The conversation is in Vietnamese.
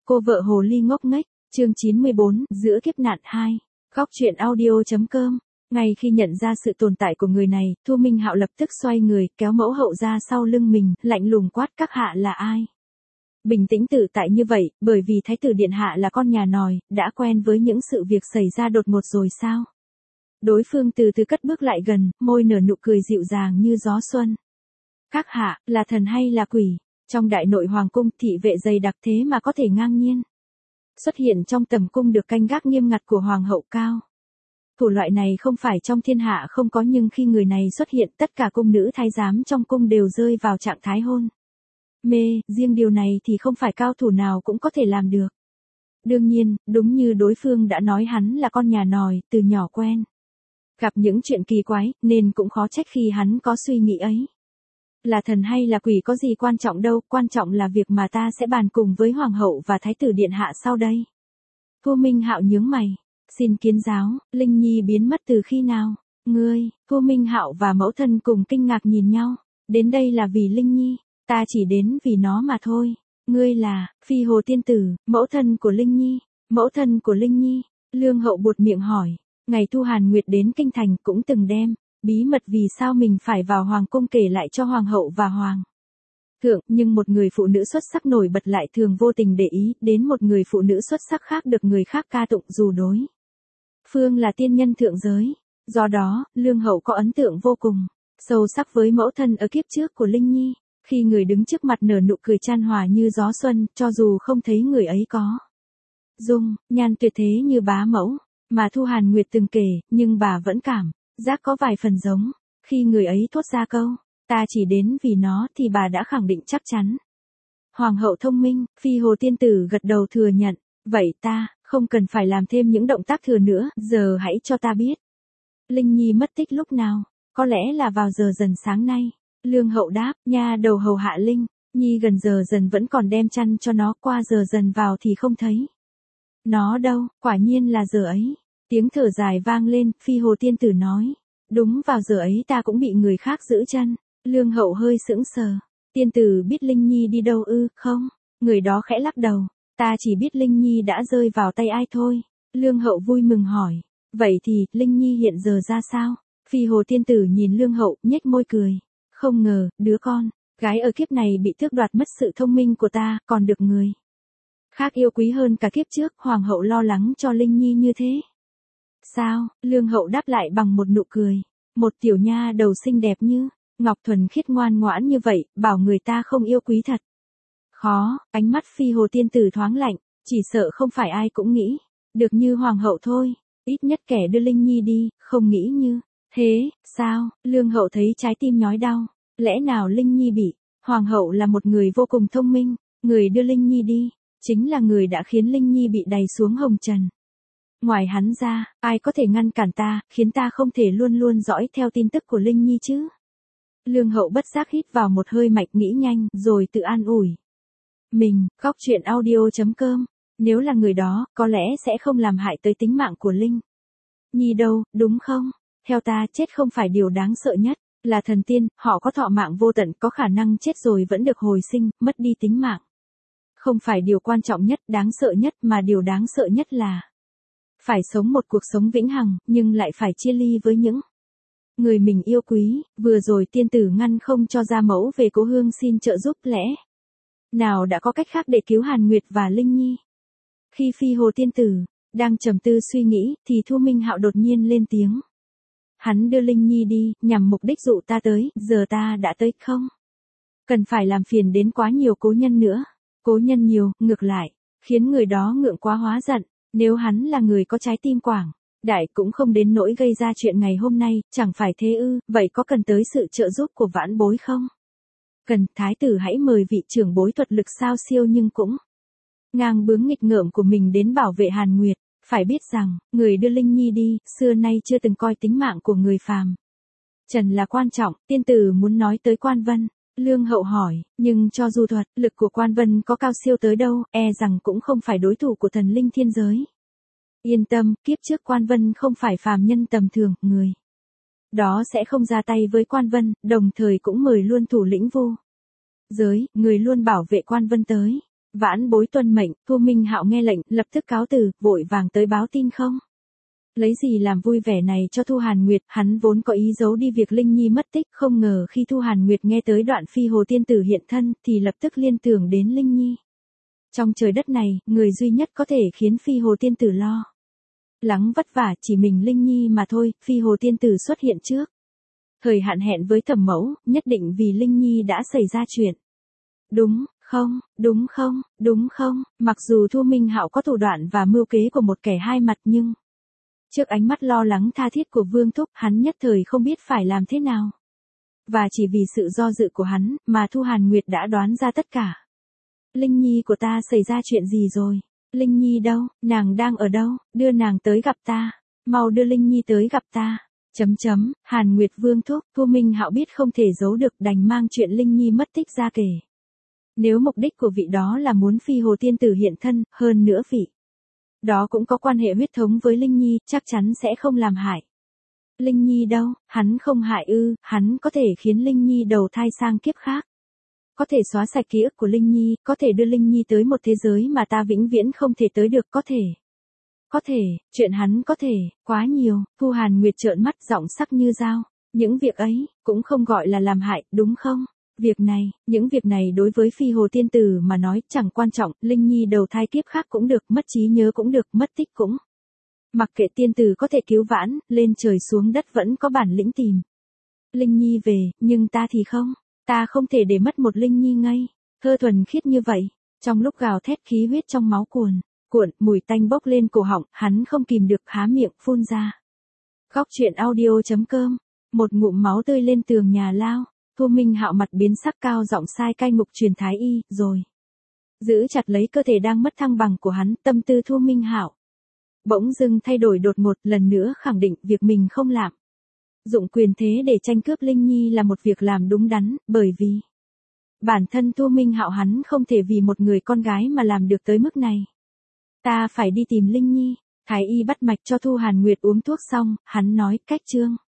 Cô vợ hồ ly ngốc nghếch, chương 94, giữa kiếp nạn 2. Góc truyện audio.com. Ngay khi nhận ra sự tồn tại của người này, Thu Minh Hạo lập tức xoay người, kéo mẫu hậu ra sau lưng mình, lạnh lùng quát các hạ là ai. Bình tĩnh tự tại như vậy, bởi vì thái tử điện hạ là con nhà nòi, đã quen với những sự việc xảy ra đột ngột rồi sao? Đối phương từ từ cất bước lại gần, môi nở nụ cười dịu dàng như gió xuân. Các hạ, là thần hay là quỷ? Trong đại nội hoàng cung, thị vệ dày đặc thế mà có thể ngang nhiên xuất hiện trong tầm cung được canh gác nghiêm ngặt của hoàng hậu cao. Thủ loại này không phải trong thiên hạ không có, nhưng khi người này xuất hiện, tất cả cung nữ thái giám trong cung đều rơi vào trạng thái hôn mê, riêng điều này thì không phải cao thủ nào cũng có thể làm được. Đương nhiên, đúng như đối phương đã nói, hắn là con nhà nòi, từ nhỏ quen gặp những chuyện kỳ quái, nên cũng khó trách khi hắn có suy nghĩ ấy. Là thần hay là quỷ có gì quan trọng đâu, quan trọng là việc mà ta sẽ bàn cùng với hoàng hậu và thái tử điện hạ sau đây. Thu Minh Hạo nhướng mày, xin kiến giáo, Linh Nhi biến mất từ khi nào? Ngươi, Thu Minh Hạo và mẫu thân cùng kinh ngạc nhìn nhau, đến đây là vì Linh Nhi, ta chỉ đến vì nó mà thôi. Ngươi là, Phi Hồ Tiên Tử, mẫu thân của Linh Nhi, mẫu thân của Linh Nhi, Lương Hậu buột miệng hỏi. Ngày Thu Hàn Nguyệt đến kinh thành cũng từng đem bí mật vì sao mình phải vào hoàng cung kể lại cho hoàng hậu và hoàng thượng, nhưng một người phụ nữ xuất sắc nổi bật lại thường vô tình để ý đến một người phụ nữ xuất sắc khác được người khác ca tụng, dù đối phương là tiên nhân thượng giới. Do đó, Lương Hậu có ấn tượng vô cùng sâu sắc với mẫu thân ở kiếp trước của Linh Nhi. Khi người đứng trước mặt nở nụ cười chan hòa như gió xuân, cho dù không thấy người ấy có dung nhan tuyệt thế như bá mẫu mà Thu Hàn Nguyệt từng kể, nhưng bà vẫn cảm giác có vài phần giống. Khi người ấy thốt ra câu, ta chỉ đến vì nó, thì bà đã khẳng định chắc chắn. Hoàng hậu thông minh, Phi Hồ Tiên Tử gật đầu thừa nhận, vậy ta, không cần phải làm thêm những động tác thừa nữa, giờ hãy cho ta biết. Linh Nhi mất tích lúc nào? Có lẽ là vào giờ dần sáng nay. Lương Hậu đáp, nha đầu hầu hạ Linh Nhi gần giờ dần vẫn còn đem chăn cho nó, qua giờ dần vào thì không thấy nó đâu, quả nhiên là giờ ấy. Tiếng thở dài vang lên, Phi Hồ Tiên Tử nói, đúng vào giờ ấy ta cũng bị người khác giữ chân. Lương Hậu hơi sững sờ, Tiên Tử biết Linh Nhi đi đâu ư? Không, người đó khẽ lắc đầu, ta chỉ biết Linh Nhi đã rơi vào tay ai thôi. Lương Hậu vui mừng hỏi, vậy thì, Linh Nhi hiện giờ ra sao? Phi Hồ Tiên Tử nhìn Lương Hậu, nhếch môi cười, không ngờ, đứa con gái ở kiếp này bị tước đoạt mất sự thông minh của ta, còn được người khác yêu quý hơn cả kiếp trước. Hoàng hậu lo lắng cho Linh Nhi như thế sao? Lương Hậu đáp lại bằng một nụ cười, một tiểu nha đầu xinh đẹp như ngọc, thuần khiết ngoan ngoãn như vậy, bảo người ta không yêu quý thật khó. Ánh mắt Phi Hồ Tiên Tử thoáng lạnh, chỉ sợ không phải ai cũng nghĩ được như hoàng hậu thôi, ít nhất kẻ đưa Linh Nhi đi, không nghĩ như thế, sao? Lương Hậu thấy trái tim nhói đau, lẽ nào Linh Nhi bị hoàng hậu là một người vô cùng thông minh, người đưa Linh Nhi đi chính là người đã khiến Linh Nhi bị đày xuống hồng trần. Ngoài hắn ra, ai có thể ngăn cản ta, khiến ta không thể luôn luôn dõi theo tin tức của Linh Nhi chứ? Lương Hậu bất giác hít vào một hơi mạnh, nghĩ nhanh, rồi tự an ủi mình. Góc truyện audio.com. Nếu là người đó, có lẽ sẽ không làm hại tới tính mạng của Linh Nhi đâu, đúng không? Theo ta, chết không phải điều đáng sợ nhất. Là thần tiên, họ có thọ mạng vô tận, có khả năng chết rồi vẫn được hồi sinh, mất đi tính mạng không phải điều quan trọng nhất, đáng sợ nhất, mà điều đáng sợ nhất là phải sống một cuộc sống vĩnh hằng, nhưng lại phải chia ly với những người mình yêu quý. Vừa rồi tiên tử ngăn không cho gia mẫu về cố hương xin trợ giúp, lẽ nào đã có cách khác để cứu Hàn Nguyệt và Linh Nhi? Khi Phi Hồ Tiên Tử đang trầm tư suy nghĩ, thì Thu Minh Hạo đột nhiên lên tiếng. Hắn đưa Linh Nhi đi, nhằm mục đích dụ ta tới, giờ ta đã tới, không cần phải làm phiền đến quá nhiều cố nhân nữa. Cố nhân nhiều, ngược lại khiến người đó ngượng quá hóa giận. Nếu hắn là người có trái tim quảng đại cũng không đến nỗi gây ra chuyện ngày hôm nay, chẳng phải thế ư? Vậy có cần tới sự trợ giúp của vãn bối không? Cần. Thái tử hãy mời vị trưởng bối thuật lực sao siêu nhưng cũng ngang bướng nghịch ngợm của mình đến bảo vệ Hàn Nguyệt. Phải biết rằng, người đưa Linh Nhi đi, xưa nay chưa từng coi tính mạng của người phàm trần là quan trọng. Tiên tử muốn nói tới Quan Vân. Lương Hậu hỏi, nhưng cho dù thuật lực của Quan Vân có cao siêu tới đâu, e rằng cũng không phải đối thủ của thần linh thiên giới. Yên tâm, kiếp trước Quan Vân không phải phàm nhân tầm thường, người đó sẽ không ra tay với Quan Vân, đồng thời cũng mời luôn thủ lĩnh Vu giới, người luôn bảo vệ Quan Vân tới. Vãn bối tuân mệnh, Thu Minh Hạo nghe lệnh, lập tức cáo từ, vội vàng tới báo tin không. Lấy gì làm vui vẻ này cho Thu Hàn Nguyệt, hắn vốn có ý giấu đi việc Linh Nhi mất tích, không ngờ khi Thu Hàn Nguyệt nghe tới đoạn Phi Hồ Tiên Tử hiện thân, thì lập tức liên tưởng đến Linh Nhi. Trong trời đất này, người duy nhất có thể khiến Phi Hồ Tiên Tử lo lắng vất vả chỉ mình Linh Nhi mà thôi. Phi Hồ Tiên Tử xuất hiện trước thời hạn hẹn với Thẩm Mẫu, nhất định vì Linh Nhi đã xảy ra chuyện. Đúng không, đúng không, đúng không, mặc dù Thu Minh Hạo có thủ đoạn và mưu kế của một kẻ hai mặt nhưng trước ánh mắt lo lắng tha thiết của Vương Thúc, hắn nhất thời không biết phải làm thế nào. Và chỉ vì sự do dự của hắn, mà Thu Hàn Nguyệt đã đoán ra tất cả. Linh Nhi của ta xảy ra chuyện gì rồi? Linh Nhi đâu? Nàng đang ở đâu? Đưa nàng tới gặp ta. Mau đưa Linh Nhi tới gặp ta. Hàn Nguyệt Vương Thúc, Thu Minh Hạo biết không thể giấu được, đành mang chuyện Linh Nhi mất tích ra kể. Nếu mục đích của vị đó là muốn Phi Hồ Tiên Tử hiện thân, hơn nữa vị đó cũng có quan hệ huyết thống với Linh Nhi, chắc chắn sẽ không làm hại Linh Nhi đâu. Hắn không hại ư? Hắn có thể khiến Linh Nhi đầu thai sang kiếp khác, có thể xóa sạch ký ức của Linh Nhi, có thể đưa Linh Nhi tới một thế giới mà ta vĩnh viễn không thể tới được, có thể, chuyện hắn có thể, quá nhiều. Thu Hàn Nguyệt trợn mắt, giọng sắc như dao. Những việc ấy, cũng không gọi là làm hại, đúng không? Những việc này đối với Phi Hồ Tiên Tử mà nói chẳng quan trọng, Linh Nhi đầu thai kiếp khác cũng được, mất trí nhớ cũng được, mất tích cũng. Mặc kệ tiên tử có thể cứu vãn, lên trời xuống đất vẫn có bản lĩnh tìm Linh Nhi về, nhưng ta thì không. Ta không thể để mất một Linh Nhi ngây thơ thuần khiết như vậy. Trong lúc gào thét, khí huyết trong máu cuồn cuộn, mùi tanh bốc lên cổ họng, hắn không kìm được há miệng phun ra. Góc truyện audio.com. Một ngụm máu tươi lên tường nhà lao. Thu Minh Hạo mặt biến sắc, cao giọng sai cai ngục truyền thái y, rồi giữ chặt lấy cơ thể đang mất thăng bằng của hắn. Tâm tư Thu Minh Hạo bỗng dưng thay đổi đột ngột, lần nữa khẳng định việc mình không làm dụng quyền thế để tranh cướp Linh Nhi là một việc làm đúng đắn, bởi vì bản thân Thu Minh Hạo hắn không thể vì một người con gái mà làm được tới mức này. Ta phải đi tìm Linh Nhi. Thái y bắt mạch cho Thu Hàn Nguyệt uống thuốc xong, hắn nói, cách chương